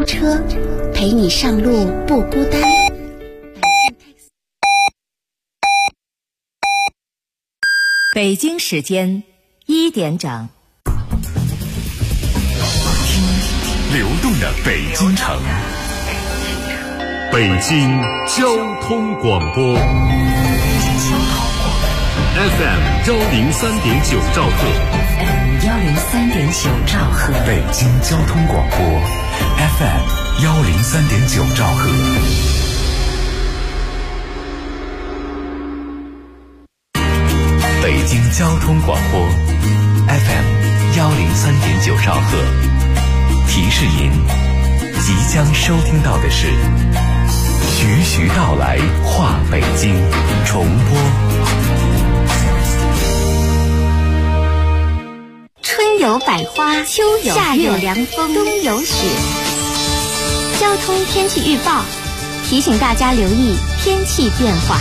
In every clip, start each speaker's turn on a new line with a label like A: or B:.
A: 车，陪你上路不孤单。
B: 北京时间1点整，
C: 流动的北京城，北京交通广播 FM 103.9兆赫
B: 103.9兆赫，
C: 北京交通广播 FM 103.9兆赫。北京交通广播 FM 103.9兆赫，提示您即将收听到的是徐徐道来话北京重播。
A: 春有百花，秋有夏有凉风，冬有雪。交通天气预报提醒大家留意天气变化。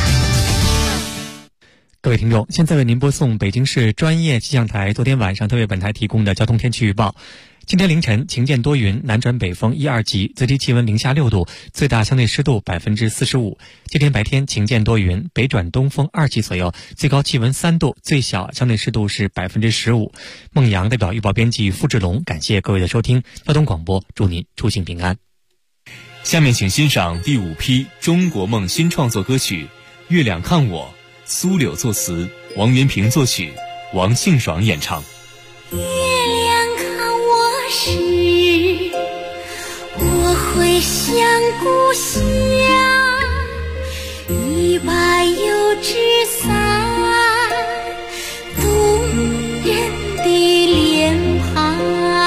D: 各位听众，现在为您播送北京市专业气象台昨天晚上特为本台提供的交通天气预报。今天凌晨晴间多云，南转北风1、2级，最低气温零下6度，最大相对湿度45%。今天白天晴间多云，北转东风2级左右，最高气温3度，最小相对湿度是15%。孟阳代表预报编辑付志龙，感谢各位的收听。交通广播，祝您出行平安。
E: 下面请欣赏第5批中国梦新创作歌曲《月亮看我》，苏柳作词，王元平作曲，王庆爽演唱。
F: 月亮看我时，我会想故乡，一把油纸伞，动人的脸庞。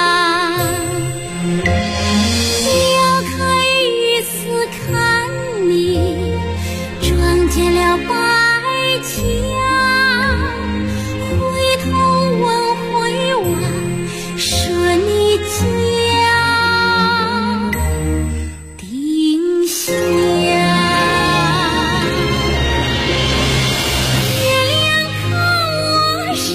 F: 撩开雨丝看你，撞见了白墙，回头问回望，说你家丁香。月亮看我时，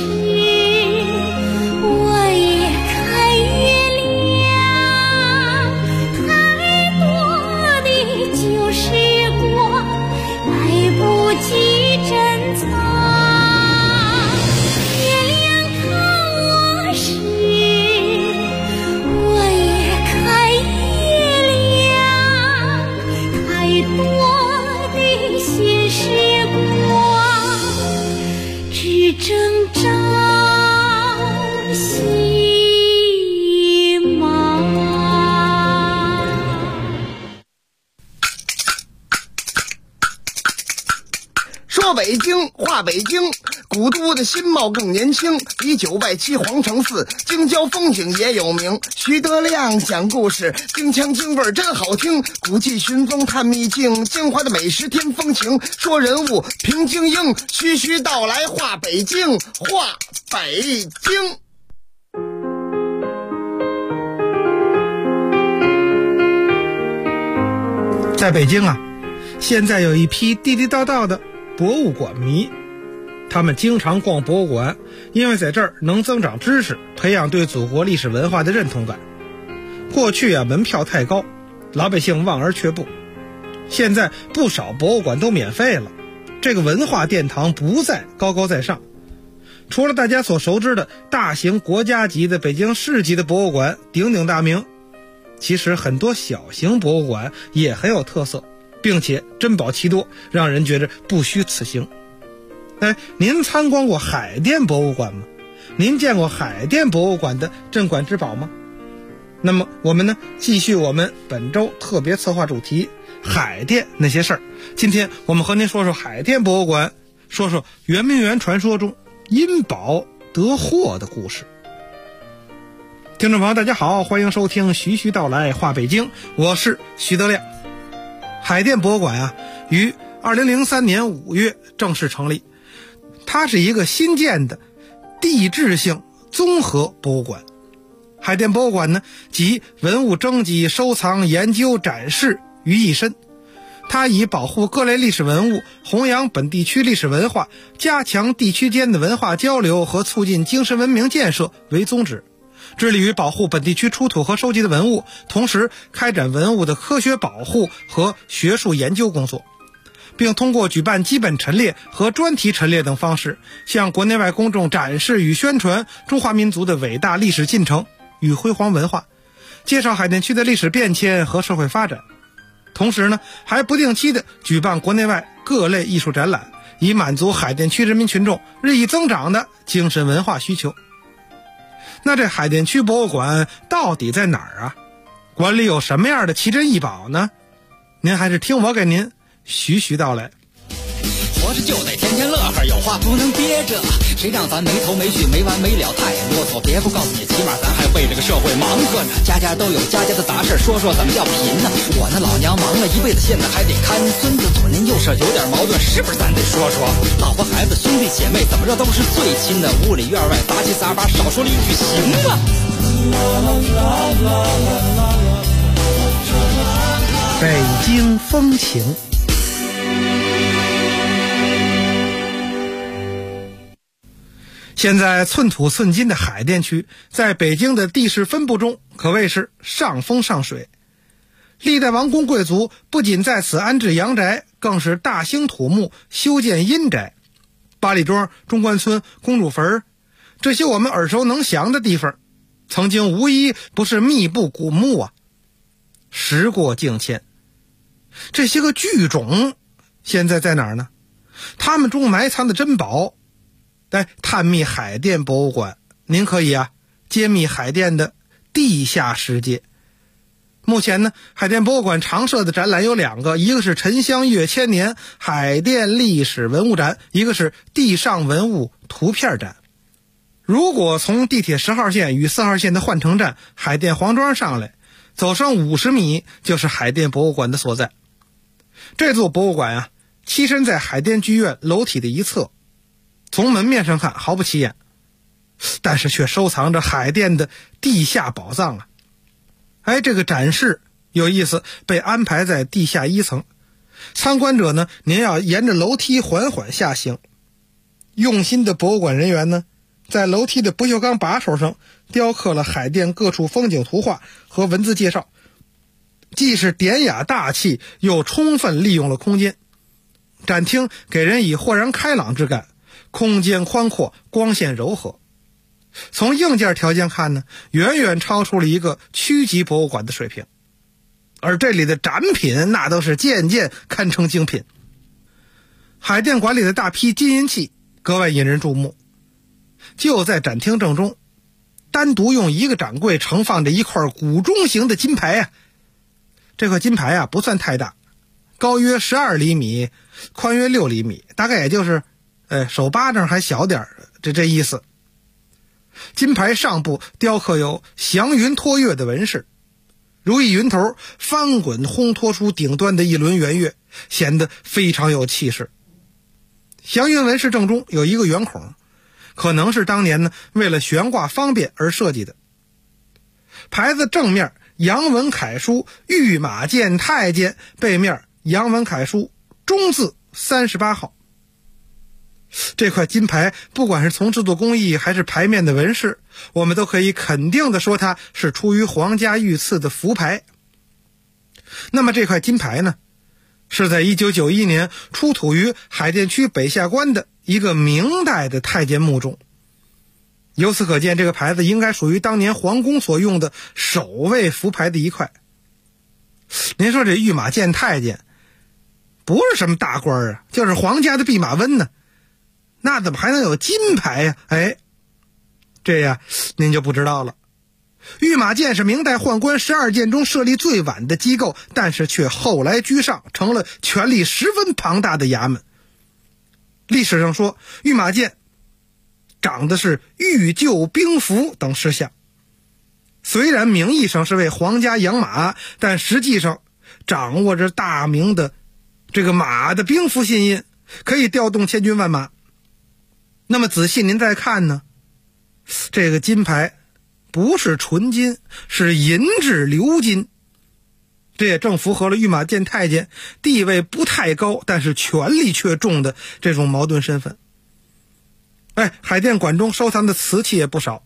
F: 我也看月亮，太多的旧时光来不及珍藏。月亮看我时，我也看月亮，太多的新时光只争朝夕忙。
G: 说北京话北京，古都的新貌更年轻，以927皇城寺，京郊风景也有名。徐德亮讲故事，京腔京味真好听，古迹寻踪探秘境，京华的美食添风情。说人物评京英，徐徐道来话北京，话北京。
H: 在北京啊，现在有一批地地道道的博物馆迷，他们经常逛博物馆，因为在这儿能增长知识，培养对祖国历史文化的认同感。过去啊，门票太高，老百姓望而却步。现在不少博物馆都免费了，这个文化殿堂不再高高在上。除了大家所熟知的大型国家级的北京市级的博物馆鼎鼎大名，其实很多小型博物馆也很有特色，并且珍宝奇多，让人觉着不虚此行。您参观过海淀博物馆吗？您见过海淀博物馆的镇馆之宝吗？那么我们呢，继续我们本周特别策划主题海淀那些事儿。今天我们和您说说海淀博物馆，说说圆明园传说中因宝得祸的故事。听众朋友大家好，欢迎收听徐徐道来话北京，我是徐德亮。海淀博物馆啊，于2003年5月正式成立，它是一个新建的地质性综合博物馆。海淀博物馆呢，集文物征集、收藏、研究、展示于一身。它以保护各类历史文物、弘扬本地区历史文化、加强地区间的文化交流和促进精神文明建设为宗旨， 致力于保护本地区出土和收集的文物，同时开展文物的科学保护和学术研究工作，并通过举办基本陈列和专题陈列等方式，向国内外公众展示与宣传中华民族的伟大历史进程与辉煌文化，介绍海淀区的历史变迁和社会发展。同时呢，还不定期的举办国内外各类艺术展览，以满足海淀区人民群众日益增长的精神文化需求。那这海淀区博物馆到底在哪儿啊？馆里有什么样的奇珍异宝呢？您还是听我给您徐徐道来。
I: 活着就得天天乐呵，有话不能憋着，谁让咱没头没绪没完没了太啰嗦，别不告诉你，起码咱还为这个社会忙活呢。家家都有家家的杂事，说说怎么叫贫呢？我那老娘忙了一辈子，现在还得看孙子，左邻右舍有点矛盾，是不是咱得说说？老婆孩子兄弟姐妹怎么着都是最亲的，屋里院外杂七杂八，少说了一句行吗？
H: 北京风情。现在寸土寸金的海淀区，在北京的地势分布中可谓是上风上水。历代王公贵族不仅在此安置阳宅，更是大兴土木，修建阴宅。八里庄、中关村、公主坟，这些我们耳熟能详的地方，曾经无一不是密布古墓啊。时过境迁，这些个巨冢现在在哪儿呢？他们中埋藏的珍宝，来探秘海淀博物馆，您可以揭秘海淀的地下世界。目前呢，海淀博物馆常设的展览有2个，一个是沉香月千年海淀历史文物展，一个是地上文物图片展。如果从地铁10号线与4号线的换乘站海淀黄庄上来，走上50米就是海淀博物馆的所在。这座博物馆栖身在海淀剧院楼体的一侧，从门面上看毫不起眼，但是却收藏着海淀的地下宝藏啊！这个展示有意思，被安排在地下1层。参观者呢，您要沿着楼梯缓缓下行。用心的博物馆人员呢，在楼梯的不锈钢把手上雕刻了海淀各处风景图画和文字介绍，既是典雅大气，又充分利用了空间。展厅给人以豁然开朗之感，空间宽阔，光线柔和。从硬件条件看呢，远远超出了一个区级博物馆的水平。而这里的展品那都是件件堪称精品。海淀馆里的大批金银器格外引人注目。就在展厅正中，单独用一个展柜盛放着一块古钟形的金牌这块金牌不算太大，高约12厘米，宽约6厘米，大概也就是手巴掌还小点这意思。金牌上部雕刻有祥云托月的纹饰，如意云头翻滚烘托出顶端的一轮圆月，显得非常有气势。祥云纹饰正中有一个圆孔，可能是当年呢为了悬挂方便而设计的。牌子正面阳文楷书御马监太监，背面阳文楷书中字38号。这块金牌不管是从制作工艺还是牌面的纹饰，我们都可以肯定地说它是出于皇家御赐的福牌。那么这块金牌呢，是在1991年出土于海淀区北下关的一个明代的太监墓中。由此可见，这个牌子应该属于当年皇宫所用的首位福牌的一块。您说这御马监太监不是什么大官就是皇家的弼马温呢，那怎么还能有金牌呀？这您就不知道了。御马监是明代宦官12监中设立最晚的机构，但是却后来居上，成了权力十分庞大的衙门。历史上说，御马监掌的是御救兵符等事项，虽然名义上是为皇家养马，但实际上掌握着大明的这个马的兵符信印，可以调动千军万马。那么仔细您再看呢，这个金牌不是纯金，是银质鎏金。这也正符合了御马监太监地位不太高，但是权力却重的这种矛盾身份。海淀馆中收藏的瓷器也不少，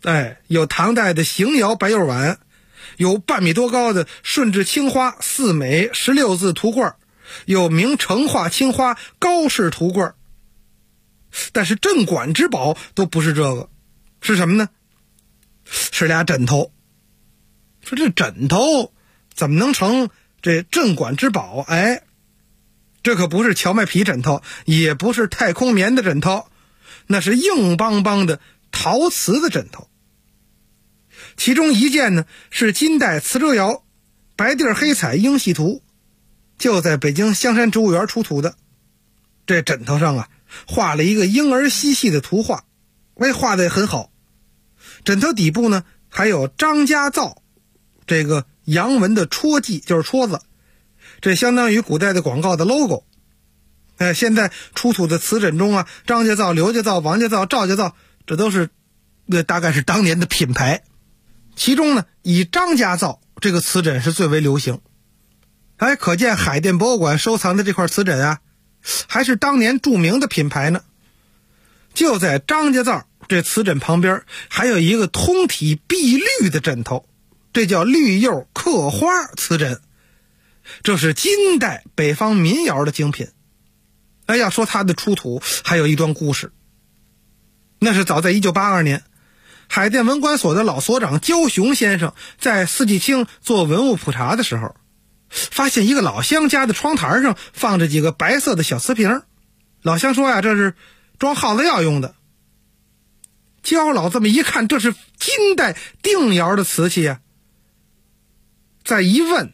H: 有唐代的邢窑白釉碗，有半米多高的顺治青花4美16字图罐，有明成化青花高式图罐。但是镇馆之宝都不是这个，是什么呢？是俩枕头。说这枕头怎么能成这镇馆之宝？这可不是荞麦皮枕头，也不是太空棉的枕头，那是硬邦邦的陶瓷的枕头。其中一件呢是金代磁州窑白地黑彩英系图，就在北京香山植物园出土的。这枕头上画了一个婴儿嬉戏的图画，画得也很好。枕头底部呢还有张家造这个洋文的戳记，就是戳子，这相当于古代的广告的 logo。现在出土的瓷枕中张家造、刘家造、王家造、赵家造，这都是大概是当年的品牌。其中呢以张家造这个瓷枕是最为流行。可见海淀博物馆收藏的这块瓷枕还是当年著名的品牌呢。就在张家造这瓷枕旁边还有一个通体碧绿的枕头，这叫绿釉刻花瓷枕，这是金代北方民窑的精品。要说它的出土还有一段故事，那是早在1982年，海淀文管所的老所长焦雄先生在四季青做文物普查的时候，发现一个老乡家的窗台上放着几个白色的小瓷瓶。老乡说这是装耗子药用的。焦老这么一看，这是金代定窑的瓷器再一问，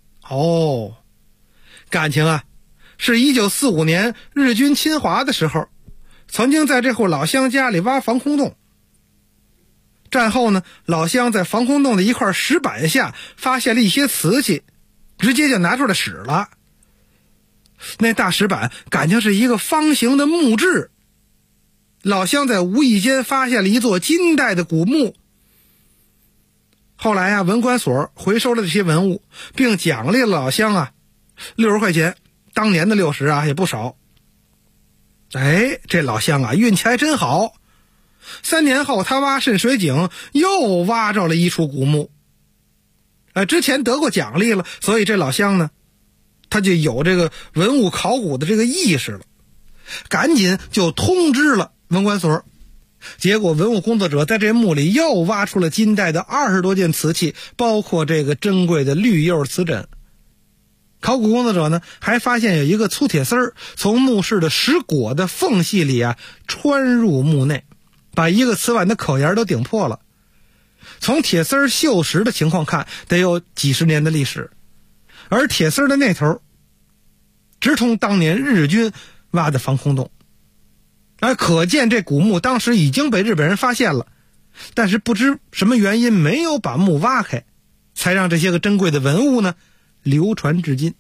H: 感情是1945年日军侵华的时候，曾经在这户老乡家里挖防空洞。战后呢，老乡在防空洞的一块石板下发现了一些瓷器，直接就拿出来使了。那大石板感情是一个方形的木质，老乡在无意间发现了一座金代的古墓。后来文管所回收了这些文物，并奖励了老乡60块钱，当年的60也不少。这老乡运气还真好。3年后他挖渗水井又挖着了一处古墓。之前得过奖励了，所以这老乡呢他就有这个文物考古的这个意识了，赶紧就通知了文管所。结果文物工作者在这墓里又挖出了金代的20多件瓷器，包括这个珍贵的绿釉瓷枕。考古工作者呢还发现有一个粗铁丝从墓室的石椁的缝隙里穿入墓内，把一个瓷碗的口沿都顶破了。从铁丝锈蚀的情况看，得有几十年的历史，而铁丝的那头直通当年日军挖的防空洞。可见这古墓当时已经被日本人发现了，但是不知什么原因没有把墓挖开，才让这些个珍贵的文物呢流传至今。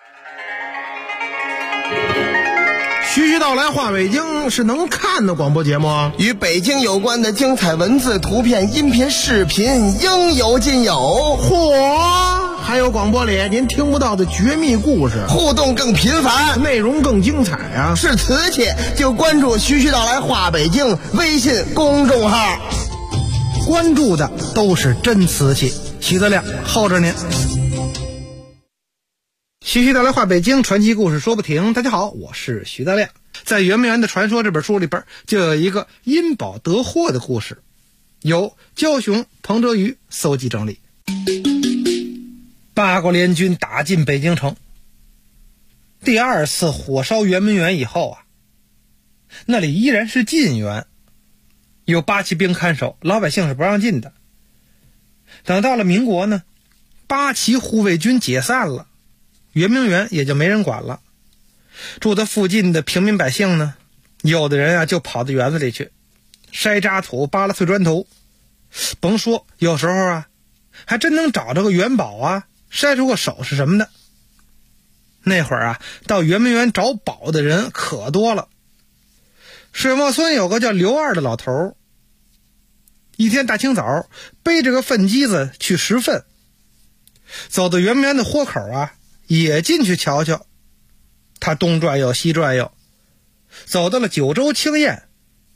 J: 徐徐道来话北京是能看的广播节目，
G: 与北京有关的精彩文字、图片、音频、视频应有尽有。
J: 嚯，还有广播里您听不到的绝密故事，
G: 互动更频繁，
J: 内容更精彩
G: 是瓷器就关注徐徐道来话北京微信公众号，
H: 关注的都是真瓷器。徐德亮候着您。徐徐道来话北京，传奇故事说不停。大家好，我是徐德亮。在《圆明园的传说》这本书里边，就有一个因宝得祸的故事，由焦雄、彭哲瑜搜集整理。八国联军打进北京城，第2次火烧圆明园以后那里依然是禁园，有8旗兵看守，老百姓是不让进的。等到了民国呢，8旗护卫军解散了，圆明园也就没人管了。住在附近的平民百姓呢，有的人就跑到园子里去筛渣土、扒拉碎砖头，甭说，有时候还真能找着个元宝筛出个首饰什么的。那会儿到圆明园找宝的人可多了。水墨村有个叫刘二的老头，一天大清早背着个粪机子去拾粪，走到圆明园的豁口也进去瞧瞧。他东转悠西转悠，走到了九州青雁，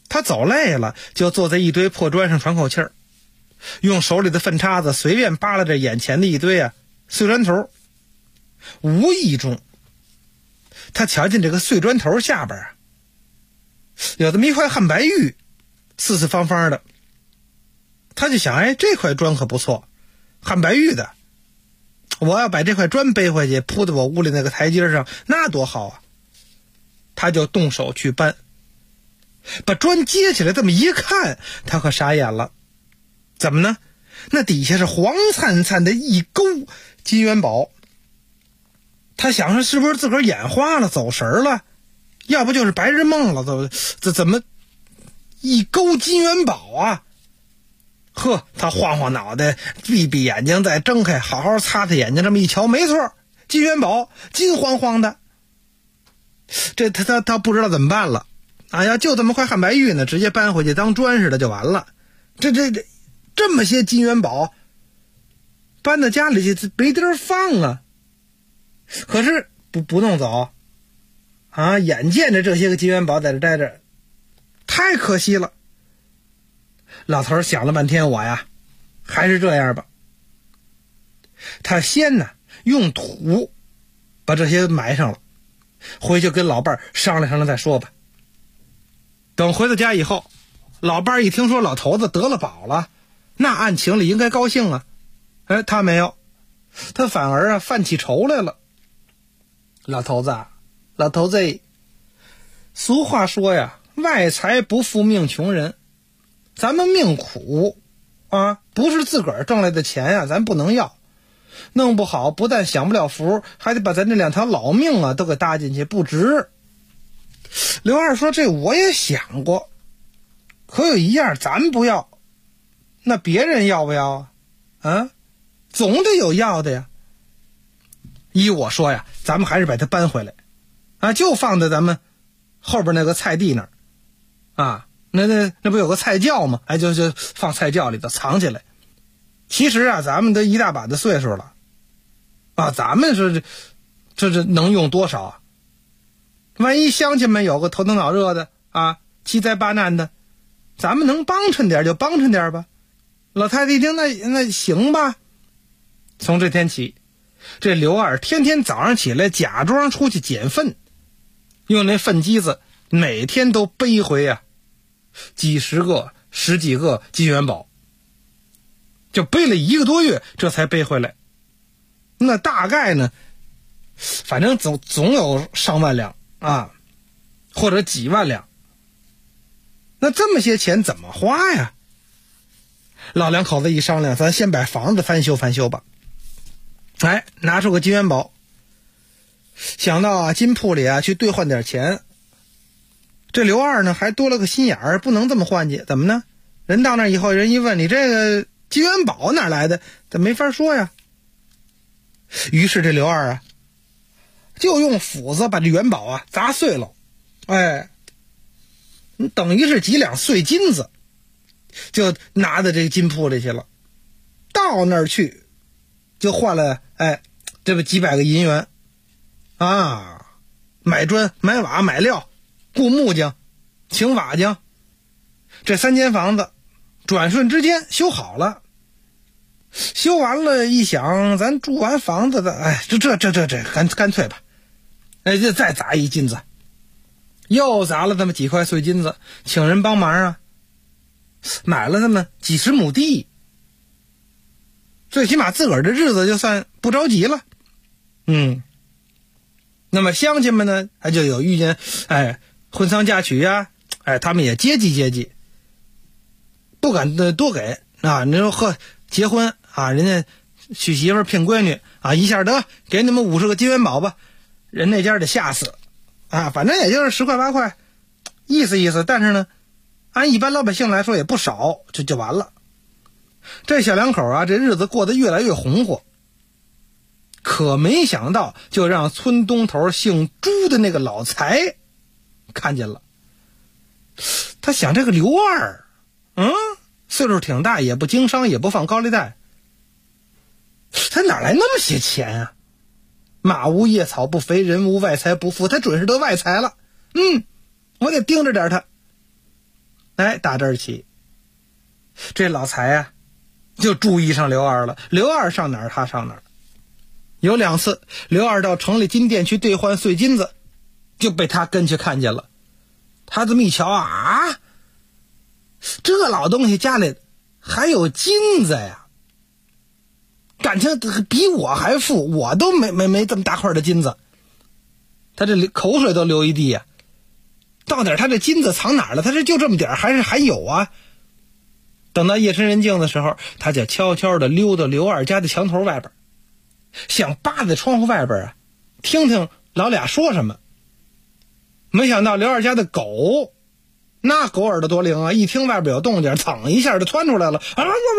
H: 他走累了，就坐在一堆破砖上喘口气儿，用手里的粪叉子随便扒拉着眼前的一堆碎砖头。无意中，他瞧见这个碎砖头下边有这么一块汉白玉，四四方方的。他就想，这块砖可不错，汉白玉的，我要把这块砖背回去铺在我屋里那个台阶上，那多好啊。他就动手去搬，把砖接起来，这么一看，他可傻眼了。怎么呢？那底下是黄灿灿的一钩金元宝。他想说是不是自个儿眼花了走神了，要不就是白日梦了，这怎么一钩金元宝啊？呵，他晃晃脑袋，闭闭眼睛，再睁开，好好擦擦眼睛，这么一瞧，没错，金元宝金黄黄的。这他不知道怎么办了啊！要就这么块汉白玉呢，直接搬回去当砖似的就完了。这么些金元宝搬到家里去没地儿放啊。可是不弄走啊！眼见着这些个金元宝在这待着，太可惜了。老头想了半天，我呀还是这样吧。他先呢用土把这些埋上了，回去跟老伴儿商量商量再说吧。等回到家以后，老伴儿一听说老头子得了宝了，那按情理应该高兴啊。他没有，他反而犯起愁来了。老头子，俗话说呀，外财不富命穷人。咱们命苦啊，不是自个儿挣来的钱呀，咱不能要。弄不好不但享不了福，还得把咱这2条老命都给搭进去，不值。刘二说，这我也想过，可有一样咱不要，那别人要不要啊？总得有要的呀。依我说呀，咱们还是把它搬回来啊，就放在咱们后边那个菜地那儿啊。那不有个菜窖吗？就放菜窖里头藏起来。其实啊，咱们都一大把的岁数了啊，咱们说这能用多少啊？万一乡亲们有个头疼脑热的啊，七灾八难的，咱们能帮衬点就帮衬点吧。老太太一听，那行吧。从这天起，这刘二天天早上起来假装出去捡粪，用那粪机子每天都背回几十个十几个金元宝，就背了1个多月，这才背回来。那大概呢，反正总有上万两啊，或者几万两。那这么些钱怎么花呀？老两口子一商量，咱先把房子翻修翻修吧。拿出个金元宝，想到金铺里去兑换点钱。这刘二呢还多了个心眼儿，不能这么换去。怎么呢？人到那以后，人一问你这个金元宝哪来的，这没法说呀。于是这刘二就用斧子把这元宝砸碎了，等于是几两碎金子，就拿到这个金铺里去了。到那儿去就换了这不几百个银元啊，买砖买瓦买料，雇木匠请瓦匠，这3间房子转瞬之间修好了。修完了，一想咱住完房子的，这干脆吧，就再砸一金子，又砸了这么几块碎金子，请人帮忙买了那么几十亩地，最起码自个儿的日子就算不着急了。那么乡亲们呢，就有遇见婚丧嫁娶他们也接济，不敢多给啊。你说结婚人家娶媳妇聘闺女一下得给你们50个金元宝吧，人那家得吓死反正也就是10块8块，意思意思。但是呢，按一般老百姓来说也不少，就完了。这小两口这日子过得越来越红火。可没想到，就让村东头姓朱的那个老财看见了。他想，这个刘二岁数挺大，也不经商，也不放高利贷，他哪来那么些钱啊？马无夜草不肥，人无外财不富，他准是得外财了。我得盯着点他。 打这儿起，这老财啊就注意上刘二了。刘二上哪儿他上哪儿。有2次刘二到城里金店去兑换碎金子，就被他跟去看见了。他这么一瞧啊，这老东西家里还有金子呀，感情比我还富，我都没这么大块的金子。他这口水都流一地呀。到底他这金子藏哪儿了？他这就这么点还是还有啊？等到夜深人静的时候，他就悄悄地溜到刘二家的墙头外边，想扒在窗户外边啊，听听老俩说什么。没想到刘二家的狗，那狗耳朵多灵啊，一听外边有动静，噌一下就窜出来了，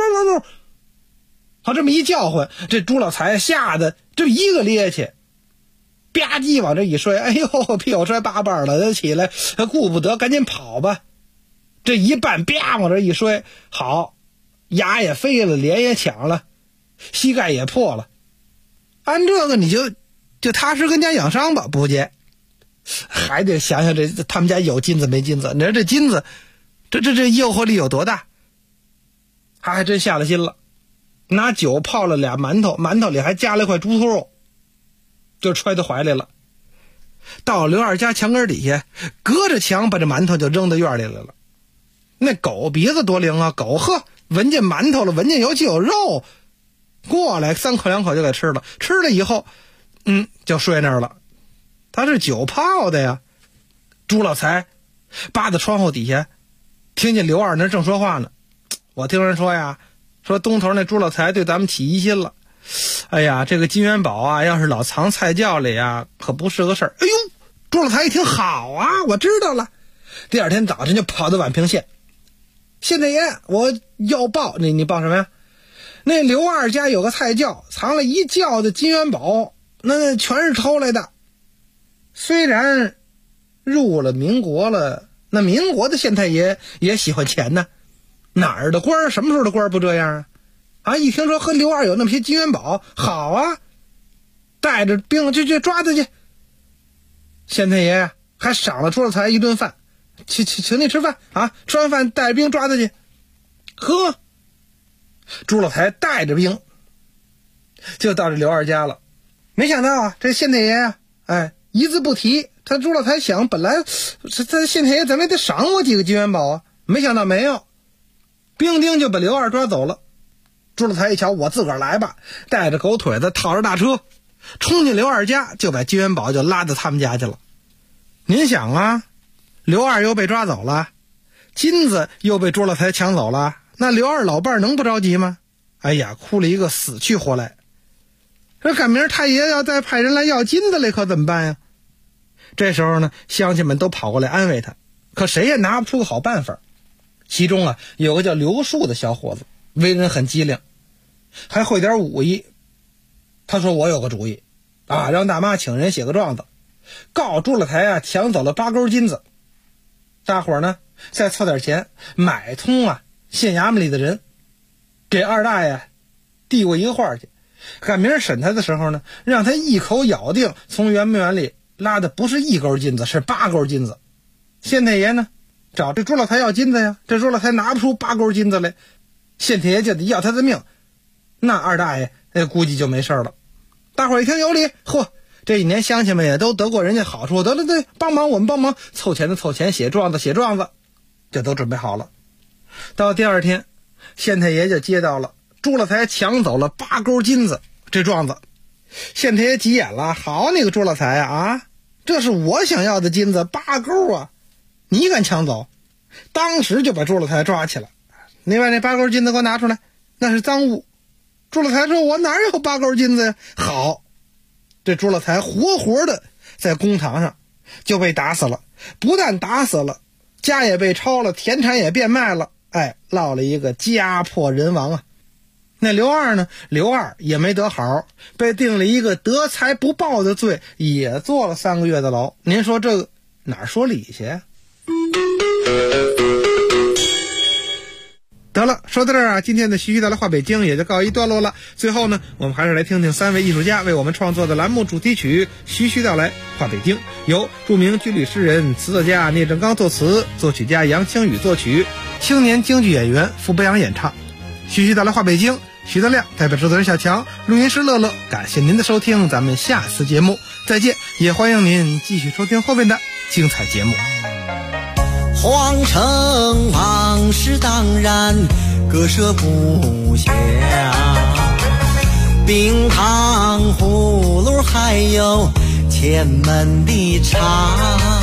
H: 他这么一叫唤，这朱老财吓得这一个趔趄，吧唧往这一摔，哎呦，屁股摔8瓣了，他起来顾不得，赶紧跑吧。这一绊啪往这一摔，好，牙也飞了，脸也抢了，膝盖也破了。按这个你就踏实跟家养伤吧，不接。还得想想这他们家有金子没金子，你说这金子这诱惑力有多大。他还真下了心了，拿酒泡了俩馒头，馒头里还加了块猪头肉，就揣到怀里了。到刘二家墙根底下，隔着墙把这馒头就扔到院里来了。那狗鼻子多灵啊，狗闻见馒头了，闻见有酒有肉，过来3口2口就给吃了。吃了以后就睡那儿了。他是酒泡的呀。朱老财扒在窗户底下，听见刘二那正说话呢。我听人说呀，说东头那朱老财对咱们起疑心了。哎呀，这个金元宝啊，要是老藏菜窖里啊，可不是个事儿。哎呦，朱老财一听，好啊，我知道了。第二天早晨就跑到宛平县，县太爷，我要报。你报什么呀？那刘二家有个菜窖，藏了一窖的金元宝，那全是偷来的。虽然入了民国了，那民国的县太爷也喜欢钱呢。哪儿的官什么时候的官不这样啊？一听说和刘二有那么些金元宝，好啊，带着兵去抓他去。县太爷还赏了朱老财一顿饭，请你吃饭啊！吃完饭带着兵抓他去。呵，朱老财带着兵就到这刘二家了。没想到啊，这县太爷啊，一字不提。他朱老财想，本来他县太爷怎么也得赏我几个金元宝啊，没想到没有，兵丁就把刘二抓走了。朱老财一瞧，我自个儿来吧，带着狗腿子，套着大车，冲进刘二家，就把金元宝就拉到他们家去了。您想啊，刘二又被抓走了，金子又被朱老财抢走了，那刘二老伴能不着急吗？哎呀，哭了一个死去活来。这赶明太爷要再派人来要金子来，可怎么办呀？这时候呢，乡亲们都跑过来安慰他，可谁也拿不出个好办法。其中啊，有个叫刘树的小伙子，为人很机灵，还会点武艺。他说，我有个主意啊，让大妈请人写个状子，告朱老财啊抢走了8钩金子。大伙儿呢再凑点钱，买通啊县衙门里的人，给二大爷递过一个话去。赶明儿审他的时候呢，让他一口咬定从圆明园里拉的不是1钩金子，是8钩金子。县太爷呢找这朱老财要金子呀，这朱老财拿不出8钩金子来，县太爷就得要他的命。那二大爷估计就没事了。大伙儿一听有理，这一年乡亲们也都得过人家好处，得帮忙，我们帮忙，凑钱的凑钱，写状子写状子，就都准备好了。到第二天，县太爷就接到了朱老财抢走了8钩金子这状子。县太爷急眼了，好你个朱老财啊，这是我想要的金子8钩啊，你敢抢走？当时就把朱老财抓起来，你把那8钩金子给我拿出来，那是赃物。朱老财说，我哪有8钩金子呀？好，这朱老财活活的在公堂上就被打死了，不但打死了，家也被抄了，田产也变卖了，落了一个家破人亡啊。那刘二呢？刘二也没得好，被定了一个得财不报的罪，也坐了3个月的牢。您说这个哪说理去呀？ 得了，说到这儿啊，今天的徐徐道来话北京也就告一段落了。最后呢，我们还是来听听3位艺术家为我们创作的栏目主题曲《徐徐道来话北京》，由著名军旅诗人、词作家聂正刚作词，作曲家杨清宇作曲，青年京剧演员傅博洋演唱。徐徐道来话北京，徐德亮代表制作人小强，录音师乐乐，感谢您的收听，咱们下次节目再见，也欢迎您继续收听后面的精彩节目。
K: 皇城往事当然割舍不下，冰糖葫芦还有前门的茶，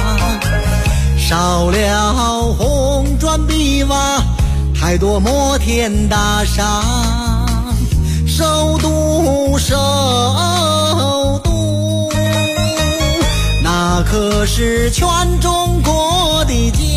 K: 少了红砖碧瓦，太多摩天大厦，首都那可是全中国的家。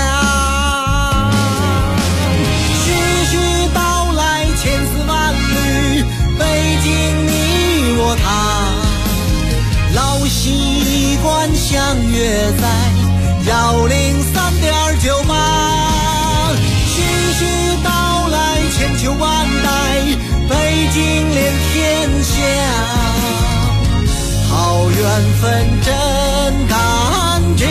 K: 徐徐道来千丝万缕，北京你我他，老习惯相约在103.98。徐徐道来千秋万代，北京连天下，好缘分真感觉，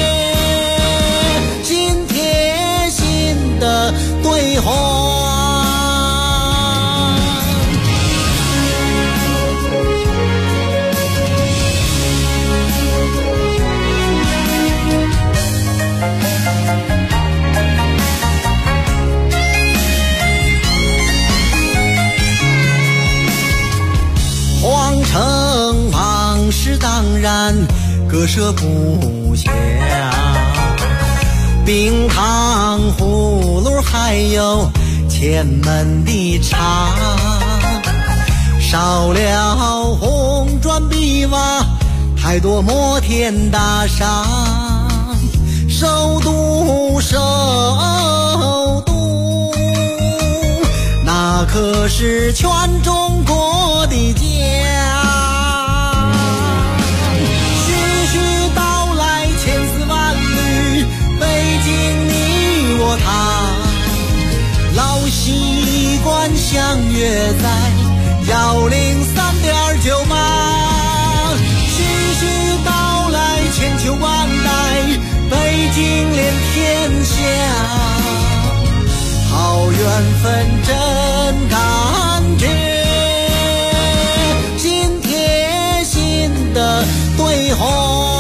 K: 心贴心的对话。皇城往事当然割舍不下，冰糖葫芦还有前门的茶，少了红砖碧瓦，太多摩天大厦，首都那可是全中国的家。徐徐道来千丝万缕，北京你我他，老习惯相约在103.98。徐徐道来千秋万代，北京连天下，好缘分真感觉，心贴心的对话。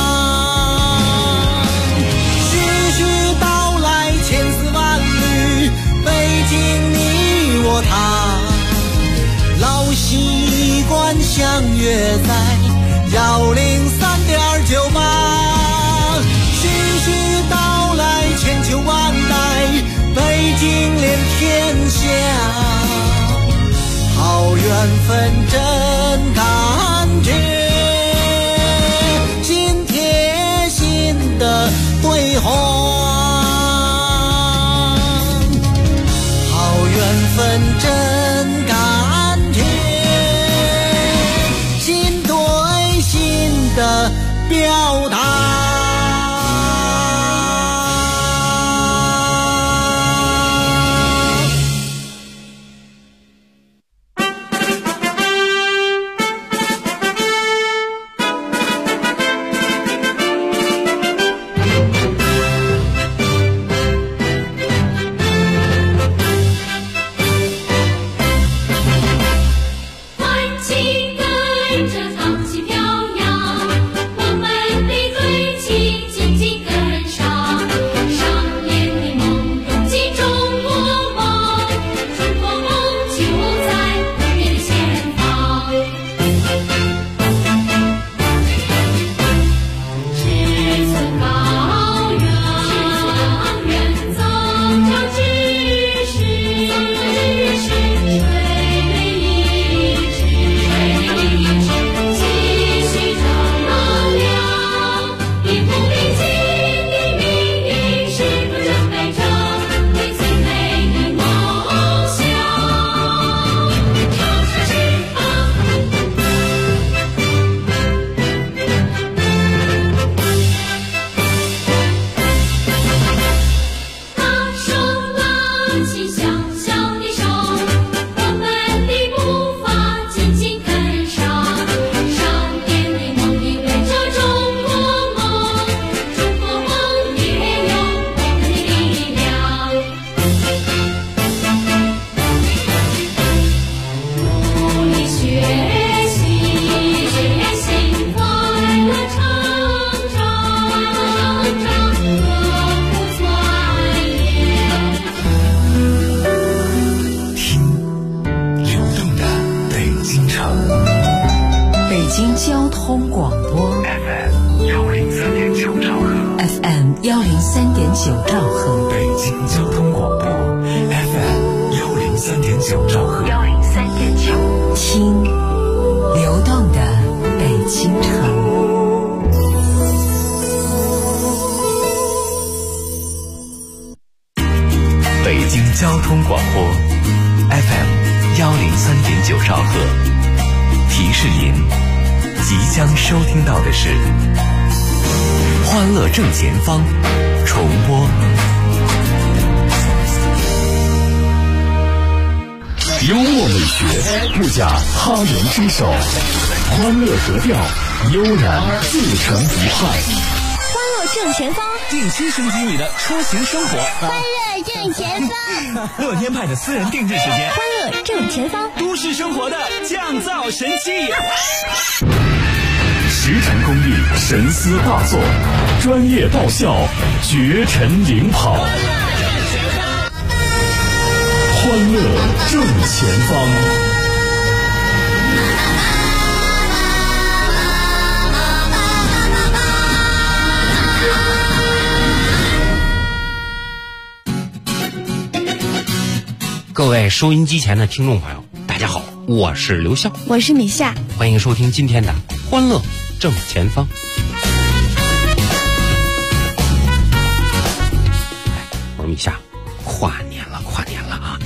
K: 徐徐道来千丝万缕，北京你我他，老习惯相约在103.98。徐徐道来千秋万代，北京连天下，好缘分真感觉，心贴心的对话。好缘分真感觉，心对心的表达。
F: 欢庆跟着唱起飘扬，我们的
B: 北京交通广播
C: FM103.9兆赫
B: FM103.9兆赫，
C: 北京交通广播 FM103.9兆赫
A: 103.9，
B: 听流动的北京城。
C: 北京交通广播 FM103.9兆赫，提示您即将收听到的是欢乐正前方重播。幽默美学不假他人之手，欢乐格调悠然自成一派。
A: 欢乐正前方，
E: 定期升级你的出行生活。
A: 欢乐正前方，
E: 乐天派的私人定制时间。
A: 欢乐正前方，
E: 都市生活的降噪神器。
C: 实诚公益，神思大作，专业爆笑，绝尘领跑。欢乐正前方。
L: 各位收音机前的听众朋友，大家好，我是刘笑，
A: 我是米夏，
L: 欢迎收听今天的欢乐正前方。我说米夏，跨年了啊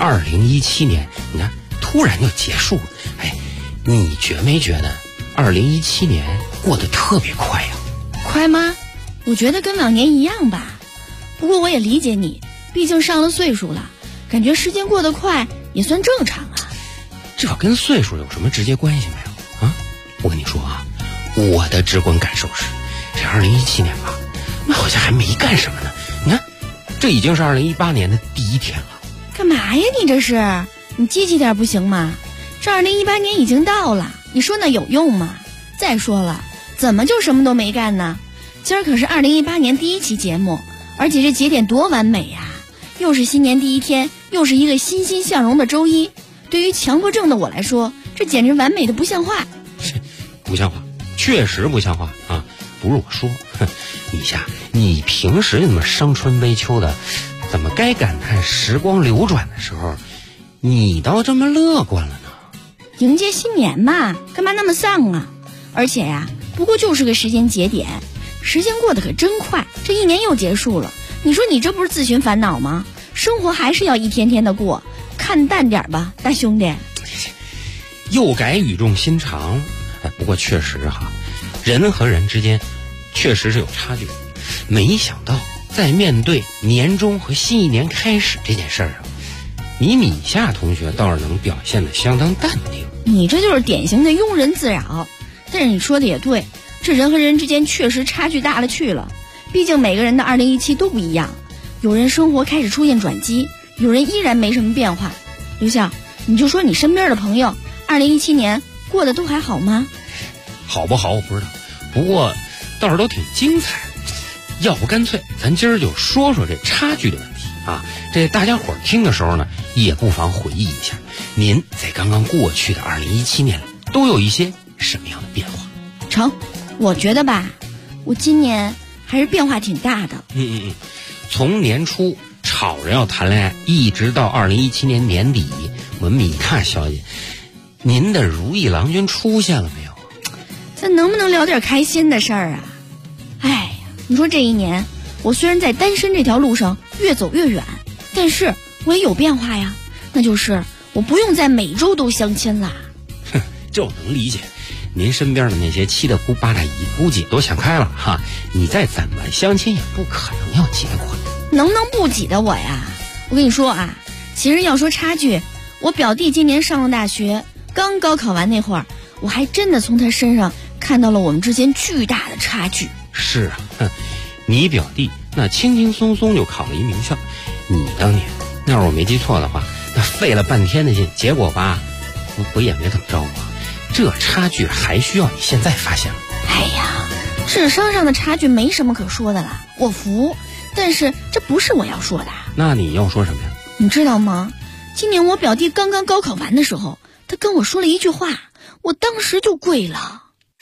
L: ！2017年，你看突然就结束了。哎，你觉没觉得2017年过得特别快呀？
M: 快吗？我觉得跟往年一样吧。不过我也理解你，毕竟上了岁数了，感觉时间过得快也算正常啊。
L: 这跟岁数有什么直接关系没有啊？我跟你说啊，我的直观感受是，这2017年吧，好像还没干什么呢。你看，这已经是2018年的第一天了。
M: 干嘛呀你这是？你积极点不行吗？这2018年已经到了，你说那有用吗？再说了，怎么就什么都没干呢？今儿可是2018年第一期节目，而且这节点多完美呀！又是新年第一天，又是一个欣欣向荣的周一。对于强迫症的我来说，这简直完美的不像话。
L: 不像话，确实不像话啊！不是我说，米夏，你平时那么伤春悲秋的，怎么该感叹时光流转的时候，你倒这么乐观了呢？
M: 迎接新年嘛，干嘛那么丧啊？而且呀，不过就是个时间节点，时间过得可真快，这一年又结束了。你说你这不是自寻烦恼吗？生活还是要一天天的过，看淡点吧，大兄弟。
L: 又改语重心长，不过确实哈，人和人之间确实是有差距。没想到在面对年终和新一年开始这件事儿啊，你米夏同学倒是能表现得相当淡定。
M: 你这就是典型的庸人自扰。但是你说的也对，这人和人之间确实差距大了去了。毕竟每个人的2017都不一样，有人生活开始出现转机，有人依然没什么变化。刘笑，你就说你身边的朋友2017年过得都还好吗？
L: 好不好我不知道，不过倒是都挺精彩的。要不干脆咱今儿就说说这差距的问题啊！这大家伙听的时候呢，也不妨回忆一下，您在刚刚过去的2017年里都有一些什么样的变化？
M: 成，我觉得吧，我今年还是变化挺大的。
L: 从年初吵着要谈恋爱，一直到2017年年底，我们米娜小姐，您的如意郎君出现了没有？
M: 咱能不能聊点开心的事儿啊？哎呀，你说这一年，我虽然在单身这条路上越走越远，但是我也有变化呀。那就是我不用再每周都相亲啦。
L: 这我能理解，您身边的那些七大姑八大姨估计都想开了哈，你再怎么相亲也不可能要结果。
M: 能不能不挤得我呀？我跟你说啊，其实要说差距，我表弟今年上了大学，刚高考完那会儿，我还真的从他身上看到了我们之间巨大的差距。
L: 是啊，你表弟那轻轻松松就考了一名校，你当年那我没记错的话，那费了半天的劲，结果吧，不也没怎么着吗？这差距还需要你现在发现吗？
M: 哎呀，智商上的差距没什么可说的了，我服。但是这不是我要说的。
L: 那你要说什么呀？
M: 你知道吗？今年我表弟刚刚高考完的时候，他跟我说了一句话， 我当时就跪了。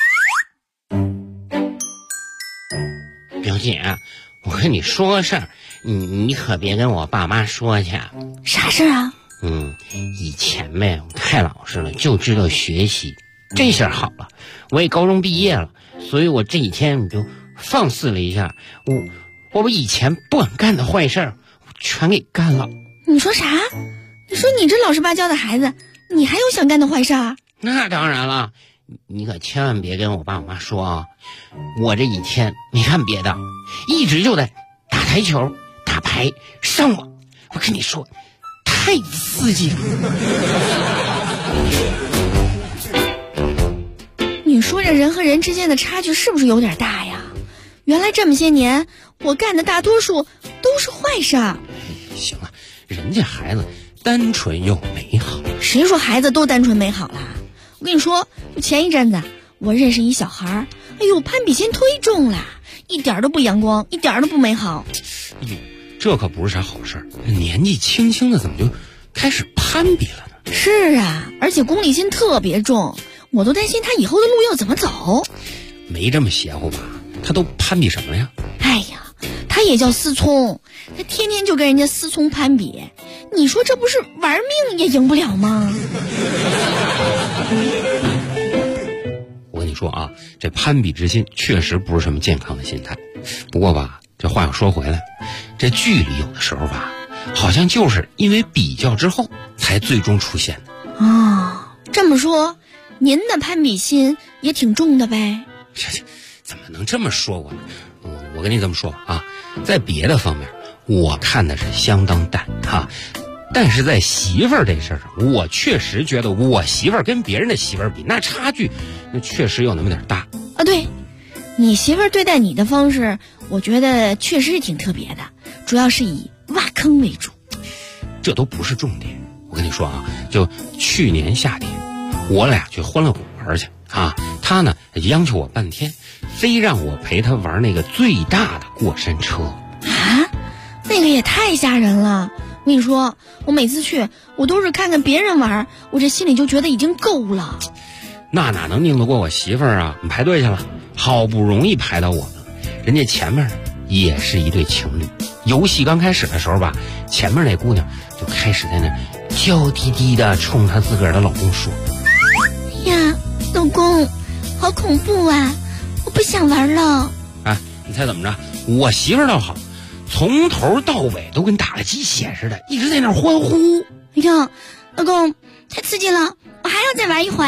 L: 表姐，我跟你说个事儿，你可别跟我爸妈说去。
M: 啥事儿啊？
L: 以前呗，我太老实了，就知道学习。这下好了，我也高中毕业了，所以我这几天就放肆了一下，我把以前不敢干的坏事儿全给干了。
M: 你说啥？你说你这老实巴交的孩子，你还有想干的坏事儿？
L: 那当然了，你可千万别跟我爸我妈说啊！我这几天没干别的，一直就在打台球、打牌、上网。我跟你说，太刺激了。
M: 你说这人和人之间的差距是不是有点大呀？原来这么些年我干的大多数都是坏事儿。
L: 行了，人家孩子单纯又美好。
M: 谁说孩子都单纯美好啦？我跟你说，就前一阵子我认识一小孩儿，哎呦，攀比心忒重了，一点都不阳光，一点都不美好。
L: 哎呦，这可不是啥好事，年纪轻轻的怎么就开始攀比了呢？
M: 是啊，而且功利心特别重，我都担心他以后的路要怎么走。
L: 没这么邪乎吧？他都攀比什么呀？
M: 哎呀，他也叫思聪，他天天就跟人家思聪攀比，你说这不是玩命也赢不了吗？
L: 我跟你说啊，这攀比之心确实不是什么健康的心态。不过吧，这话又说回来，这距离有的时候吧，好像就是因为比较之后才最终出现的。
M: 哦，这么说，您的攀比心也挺重的呗？
L: 怎么能这么说我呢？我跟你这么说啊，在别的方面我看的是相当淡啊，但是在媳妇儿这事儿上，我确实觉得我媳妇儿跟别人的媳妇儿比，那差距那确实有那么点大
M: 啊。对，你媳妇儿对待你的方式，我觉得确实是挺特别的，主要是以挖坑为主。
L: 这都不是重点，我跟你说啊，就去年夏天，我俩去欢乐谷玩去啊，他呢央求我半天，非让我陪他玩那个最大的过山车
M: 啊，那个也太吓人了。我跟你说，我每次去，我都是看看别人玩，我这心里就觉得已经够了。
L: 那哪能拧得过我媳妇儿啊？我们排队去了，好不容易排到我们，人家前面也是一对情侣。游戏刚开始的时候吧，前面那姑娘就开始在那娇滴滴的冲她自个儿的老公说：“
M: 呀，老公，好恐怖啊！我不想玩了。”
L: 哎，你猜怎么着？我媳妇儿倒好，从头到尾都跟打了鸡血似的，一直在那儿欢呼。
M: 哎呀，老公，太刺激了，我还要再玩一会。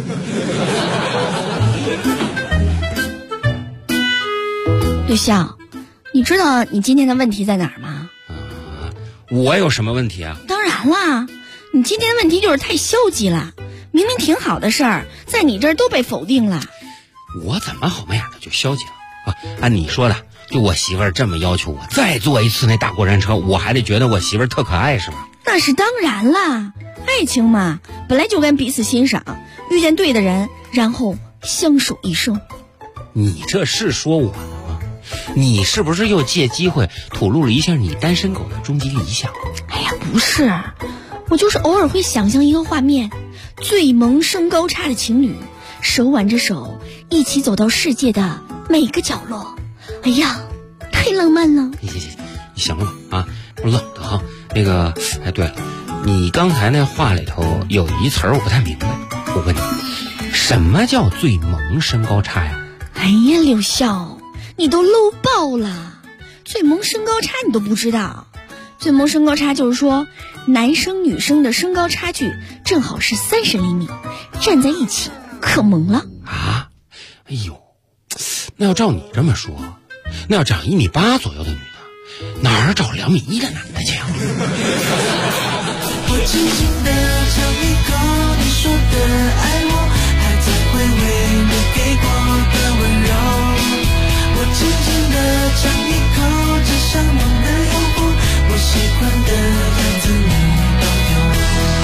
M: 对象，你知道你今天的问题在哪儿吗？
L: 我有什么问题啊？
M: 当然啦，你今天的问题就是太消极了，明明挺好的事儿，在你这儿都被否定了。
L: 我怎么好没眼的就消极了啊？按你说的，就我媳妇儿这么要求我再坐一次那大过山车，我还得觉得我媳妇儿特可爱是吧？
M: 那是当然啦，爱情嘛，本来就该彼此欣赏，遇见对的人，然后相守一生。
L: 你这是说我呢吗？你是不是又借机会吐露了一下你单身狗的终极理想？
M: 哎呀，不是，我就是偶尔会想象一个画面，最萌身高差的情侣手挽着手一起走到世界的每个角落。哎呀，太浪漫了。
L: 行了啊，我冷得慌。那个，哎，对了，你刚才那话里头有一词儿我不太明白，我问你，什么叫最萌身高差呀？
M: 哎呀，刘笑，你都漏爆了，最萌身高差你都不知道。最萌身高差就是说，男生女生的身高差距正好是30厘米，站在一起可萌了
L: 啊！哎呦，那要照你这么说，那要长1.8米左右的女的，哪儿找2.1米的男的去啊？
K: 我轻轻地尝一口你说的爱我，还在回味你给过的温柔。我轻轻地尝一口这向往的诱惑，我喜欢的样子你都有。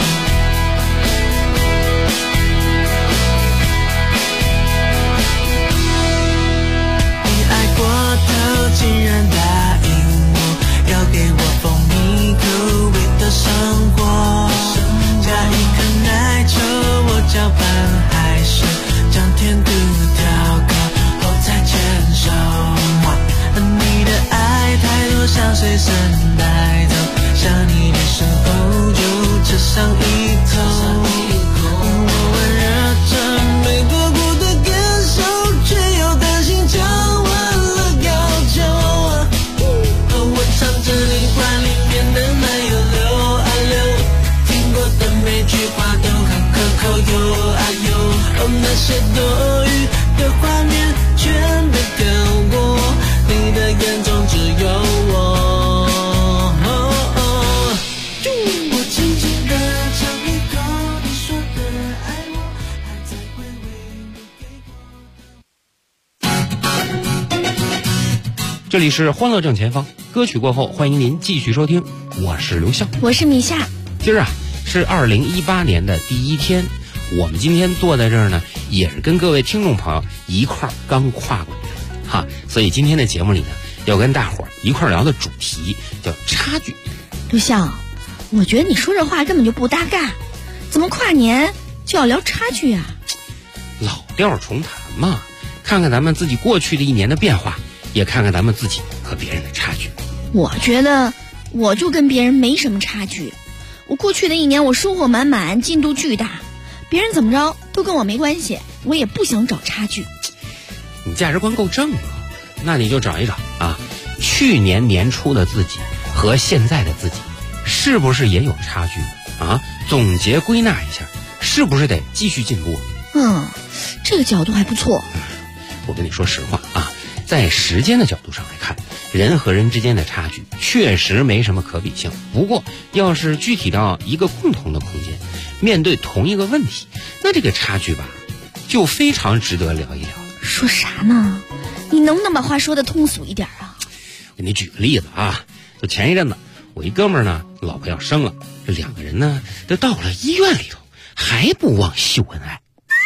K: 你爱过头，竟然答应我要给我蜂蜜口味的生活，加一颗奶球，我搅拌还些多余的画面全都跳过，你的眼中只有我。我轻轻地尝一口你说的爱我，还在回味你给过。
L: 这里是欢乐正前方，歌曲过后，欢迎您继续收听，我是刘笑，
M: 我是米夏。
L: 今儿啊是2018年的第一天，我们今天坐在这儿呢，也是跟各位听众朋友一块儿刚跨过年哈，所以今天的节目里呢，要跟大伙儿一块儿聊的主题叫差距。
M: 刘笑，我觉得你说这话根本就不搭嘎，怎么跨年就要聊差距啊？
L: 老调重弹嘛，看看咱们自己过去的一年的变化，也看看咱们自己和别人的差距。
M: 我觉得我就跟别人没什么差距，我过去的一年我收获满满，进度巨大，别人怎么着都跟我没关系，我也不想找差距。
L: 你价值观够正啊，那你就找一找啊，去年年初的自己和现在的自己是不是也有差距啊？总结归纳一下，是不是得继续进步？
M: 这个角度还不错。
L: 我跟你说实话啊，在时间的角度上来看，人和人之间的差距确实没什么可比性。不过要是具体到一个共同的空间，面对同一个问题，那这个差距吧就非常值得聊一聊。
M: 说啥呢？你能不能把话说得通俗一点啊？
L: 给你举个例子啊，就前一阵子我一哥们儿呢，老婆要生了，这两个人呢都到了医院里头，还不忘秀恩爱。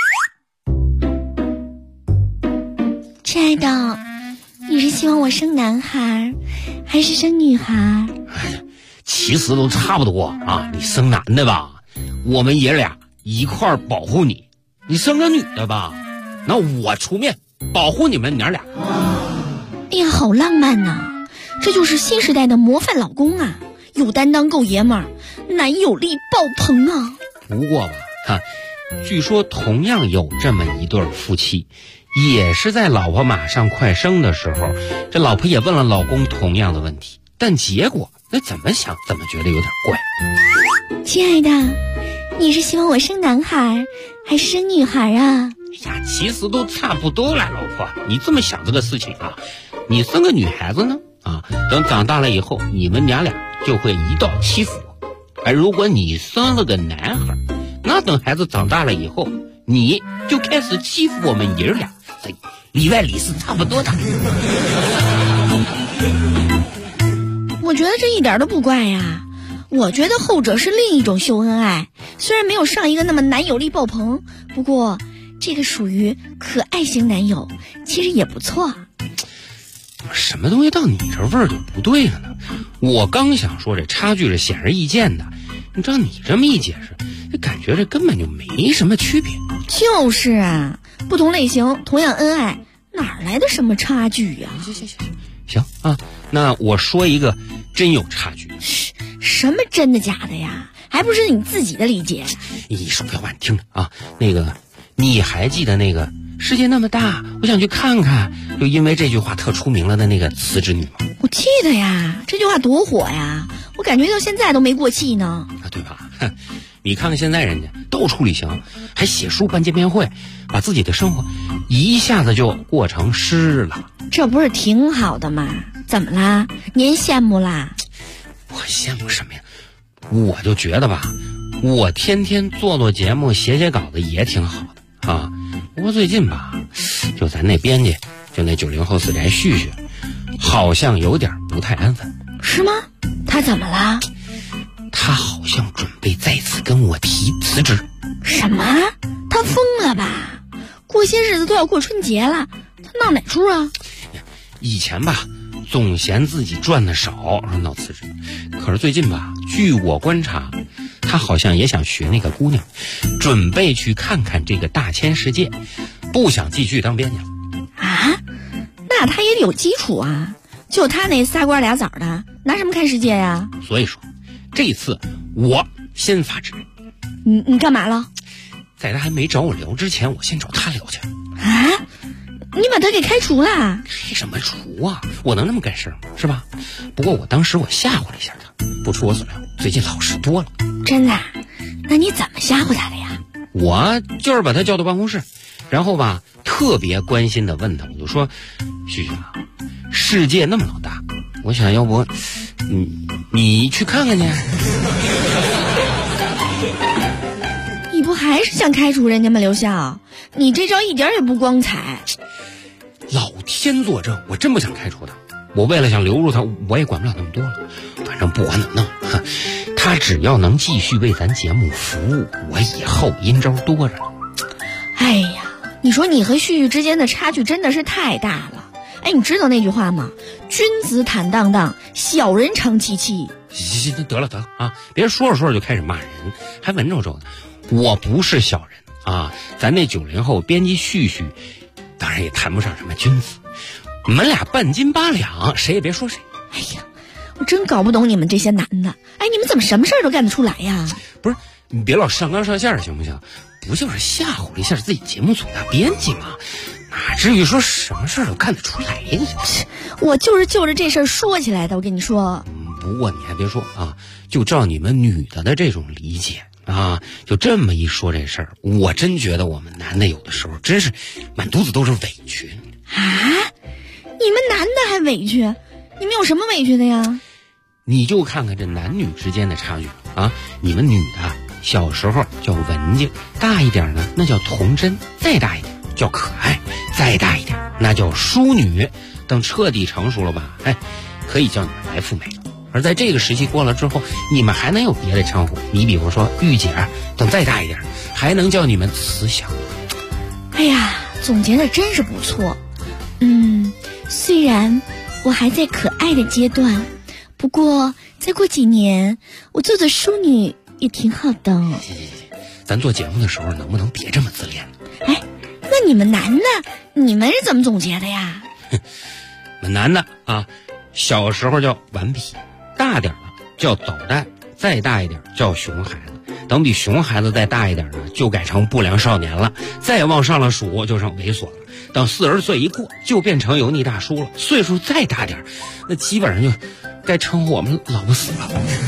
M: 亲爱的，你是希望我生男孩还是生女孩？
L: 哎呀，其实都差不多啊，你生男的吧，我们爷俩一块儿保护你；你生个女的吧，那我出面保护你们娘俩。
M: 哎呀，好浪漫呐！这就是新时代的模范老公啊，有担当够爷们儿，男友力爆棚啊！
L: 不过吧，据说同样有这么一对夫妻，也是在老婆马上快生的时候，这老婆也问了老公同样的问题，但结果那怎么想怎么觉得有点怪。
M: 亲爱的，你是希望我生男孩还是生女孩啊？
L: 哎呀，其实都差不多了，老婆，你这么想这个事情啊，你生个女孩子呢啊，等长大了以后，你们娘俩就会一道欺负我；而如果你生了个男孩，那等孩子长大了以后，你就开始欺负我们爷俩，所以里外里是差不多的。
M: 我觉得这一点都不怪呀，我觉得后者是另一种秀恩爱，虽然没有上一个那么男友力爆棚，不过这个属于可爱型男友，其实也不错。
L: 什么东西到你这味儿就不对了呢？我刚想说这差距是显而易见的，你照你这么一解释，这感觉这根本就没什么区别。
M: 就是啊，不同类型同样恩爱，哪来的什么差距呀？
L: 行啊，那我说一个真有差距。
M: 什么真的假的呀？还不是你自己的理解。
L: 你说不要晚听着啊，那个你还记得那个世界那么大，我想去看看，就因为这句话特出名了的那个辞职女吗？
M: 我记得呀，这句话多火呀，我感觉到现在都没过气呢。
L: 啊，对吧？你看看现在人家到处旅行，还写书办见面会，把自己的生活一下子就过成诗了。
M: 这不是挺好的吗？怎么啦？您羡慕啦？
L: 我羡慕什么呀？我就觉得吧，我天天做节目写稿子也挺好的啊。不过最近吧，就咱那编辑，就那90后死宅旭旭，好像有点不太安分。
M: 是吗？他怎么了？
L: 他好像准备再次跟我提辞职。
M: 什么？他疯了吧？过些日子都要过春节了，他闹哪出啊？
L: 以前吧，总嫌自己赚的少，说闹辞职。可是最近吧，据我观察，他好像也想学那个姑娘，准备去看看这个大千世界，不想继续当编辑了。
M: 啊？那他也有基础啊，就他那仨瓜俩枣的，拿什么看世界呀？
L: 所以说，这一次我先发制人。
M: 你干嘛了？
L: 在他还没找我聊之前，我先找他聊去。
M: 啊？你把他给开除了？
L: 开什么除啊？我能那么干事吗？是吧？不过我当时我吓唬了一下他，不出我所料，最近老实多了。
M: 真的？那你怎么吓唬他的呀？
L: 我就是把他叫到办公室， 然后吧，特别关心的问他，我就说，旭旭啊，世界那么老大，我想要不，你去看看去。
M: 你不还是想开除人家吗，刘笑？你这招一点也不光彩。
L: 老天作证，我真不想开除他。我为了想留住他，我也管不了那么多了。反正不管怎么弄，他只要能继续为咱节目服务，我以后阴招多着。
M: 哎呀，你说你和旭旭之间的差距真的是太大了。哎，你知道那句话吗？君子坦荡荡，小人长戚戚。
L: 行，得了啊！别说着说着就开始骂人，还文绉绉的。我不是小人啊，咱那90后编辑旭旭，当然也谈不上什么君子。你们俩半斤八两，谁也别说谁。
M: 哎呀，我真搞不懂你们这些男的。哎，你们怎么什么事儿都干得出来呀？
L: 不是，你别老上纲上线行不行？不就是吓唬了一下自己节目组的编辑吗？哪至于说什么事儿都干得出来呀？
M: 我就是就着这事儿说起来的，我跟你说。
L: 不过你还别说啊，就照你们女的这种理解啊，就这么一说这事儿，我真觉得我们男的有的时候真是满肚子都是委屈
M: 啊！你们男的还委屈？你们有什么委屈的呀？
L: 你就看看这男女之间的差距啊！你们女的小时候叫文静，大一点呢那叫童真，再大一点叫可爱，再大一点那叫淑女，等彻底成熟了吧，哎，可以叫你们白富美。而在这个时期过了之后，你们还能有别的称呼？你比如说御姐，等再大一点还能叫你们慈祥。
M: 哎呀，总结的真是不错。虽然我还在可爱的阶段，不过再过几年我做做淑女也挺好的。
L: 行，咱做节目的时候能不能别这么自恋？
M: 哎，那你们男的，你们是怎么总结的呀？
L: 我们男的啊，小时候叫顽皮，大点了叫捣蛋，再大一点叫熊孩子，等比熊孩子再大一点呢，就改成不良少年了，再往上了数就成猥琐了，等40岁一过就变成油腻大叔了，岁数再大点，那基本上就该称呼我们老不死了。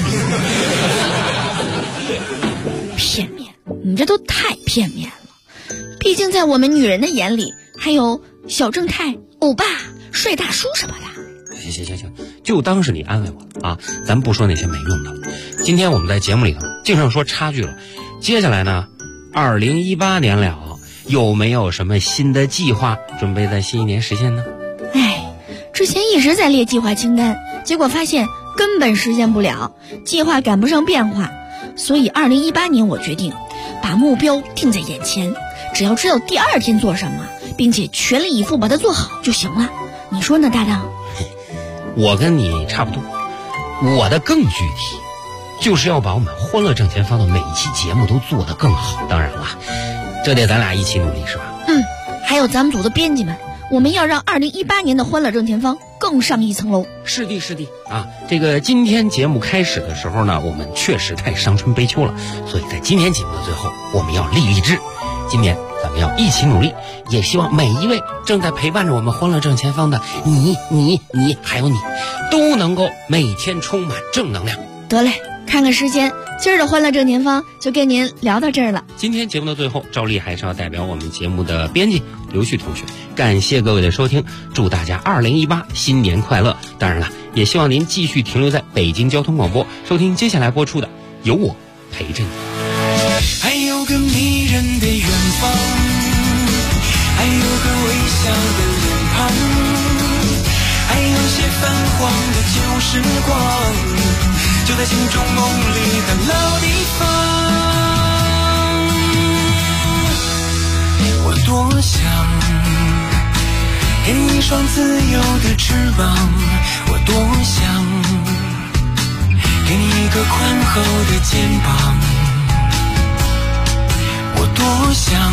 M: 片面，你这都太片面了。毕竟在我们女人的眼里，还有小正太、欧巴、帅大叔什么的。
L: 行，就当是你安慰我了啊！咱不说那些没用的了。今天我们在节目里头经常说差距了，接下来呢，2018年了，有没有什么新的计划准备在新一年实现呢？
M: 之前一直在列计划清单，结果发现根本实现不了，计划赶不上变化，所以2018年我决定把目标定在眼前，只要知道第2天做什么，并且全力以赴把它做好就行了。你说呢，搭档？
L: 我跟你差不多，我的更具体，就是要把我们欢乐正前方的每一期节目都做得更好。当然了，这得咱俩一起努力，是吧？
M: 还有咱们组的编辑们，我们要让2018年的欢乐正前方更上一层楼。
L: 是的啊！这个今天节目开始的时候呢，我们确实太伤春悲秋了，所以在今天节目的最后，我们要立志，今年咱们要一起努力，也希望每一位正在陪伴着我们欢乐正前方的你还有你，都能够每天充满正能量。
M: 得嘞，看看时间，今儿的欢乐正前方就跟您聊到这儿了。
L: 今天节目的最后，照例还是要代表我们节目的编辑刘旭同学，感谢各位的收听，祝大家2018新年快乐！当然了，也希望您继续停留在北京交通广播，收听接下来播出的《有我陪着你》。
K: 还有个迷人的远方，还有个微笑的脸庞，还有些泛黄的旧时光，就在心中梦里的老地方。我多想给你一双自由的翅膀，我多想给你一个宽厚的肩膀，我多想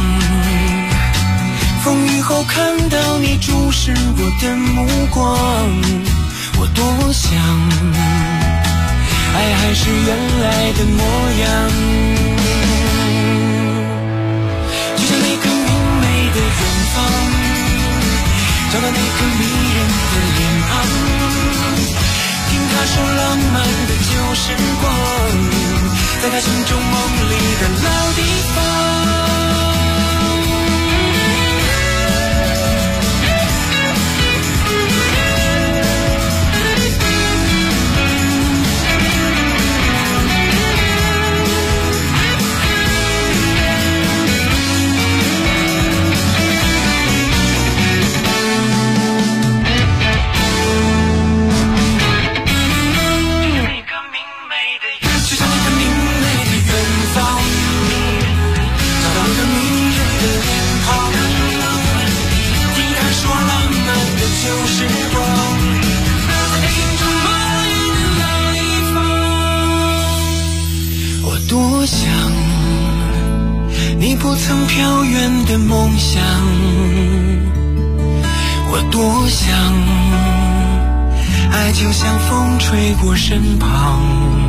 K: 风雨后看到你注视我的目光，我多想爱还是原来的模样，就像那个明媚的远方，找到那个迷人的脸庞，听他说浪漫的旧时光，在他心中梦里的老地方。 飘远的梦想，我多想，爱就像风吹过身旁，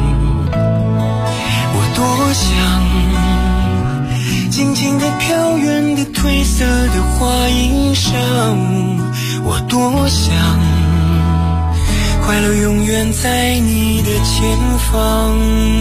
K: 我多想，静静地飘远的褪色的花衣裳，我多想，快乐永远在你的前方。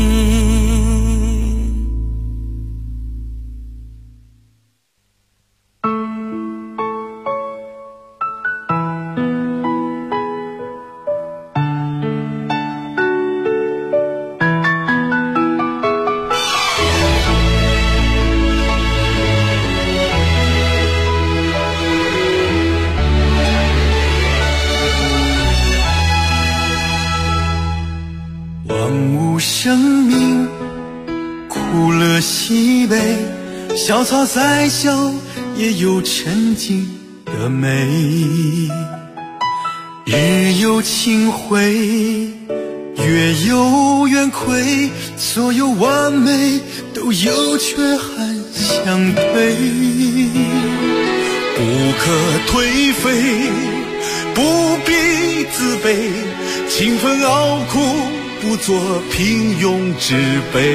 K: 生命苦乐喜悲，小草再小也有沉静的美，日有清辉，月有圆亏，所有完美都有缺憾相对，不可颓废，不必自卑，勤奋熬苦不做平庸之辈，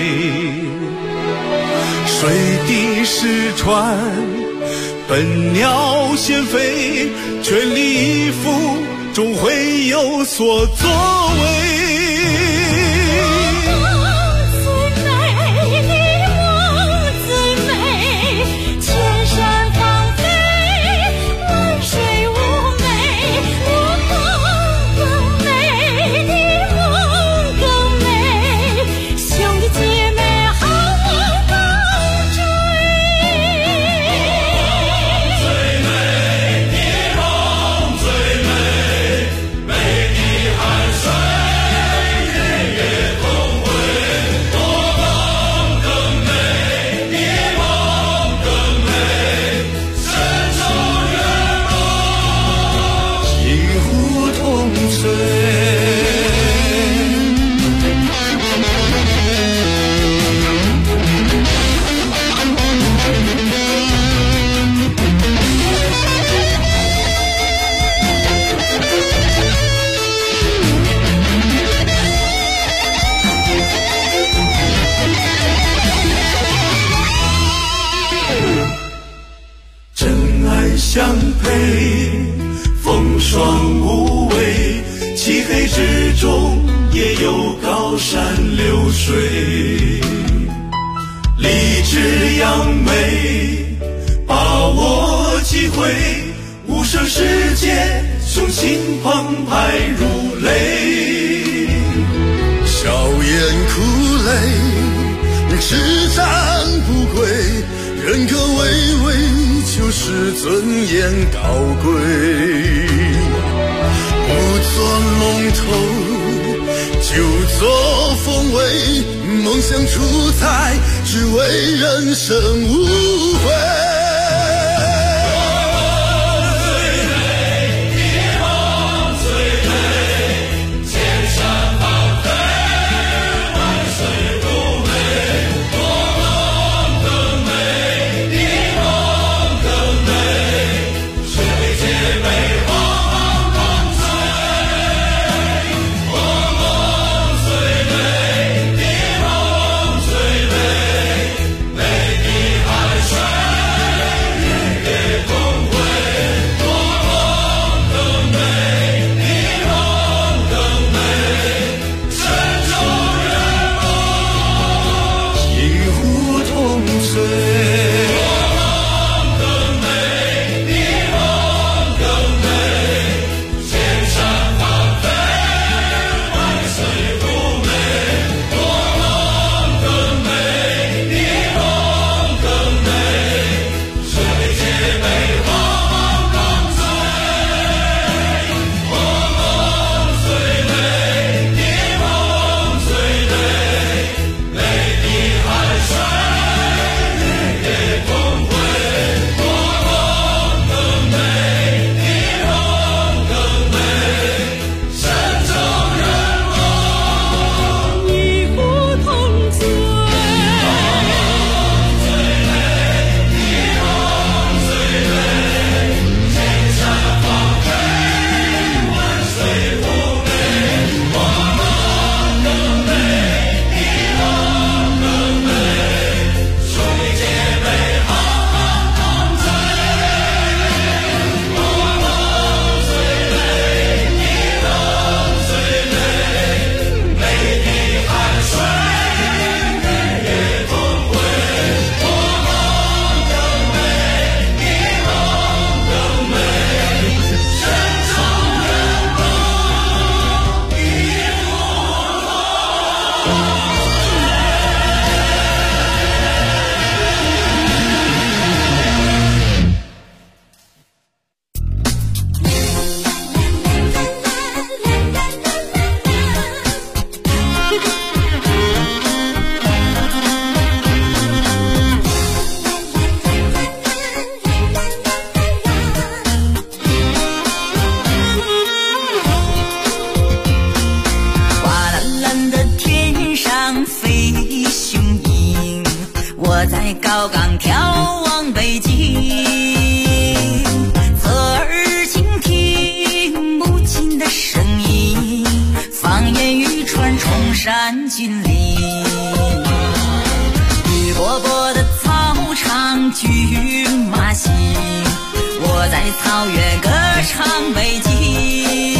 K: 水滴石穿，笨鸟先飞，全力以赴，终会有所作为。相配，风霜无畏，漆黑之中也有高山流水，立志扬眉，把握机会，无声世界，雄心澎湃如雷，笑颜苦泪，叱咤不归，人格巍巍，就是尊严高贵，不做龙头，就做凤尾，梦想出彩，只为人生无悔。
F: 美的海水
N: 草原歌唱北京。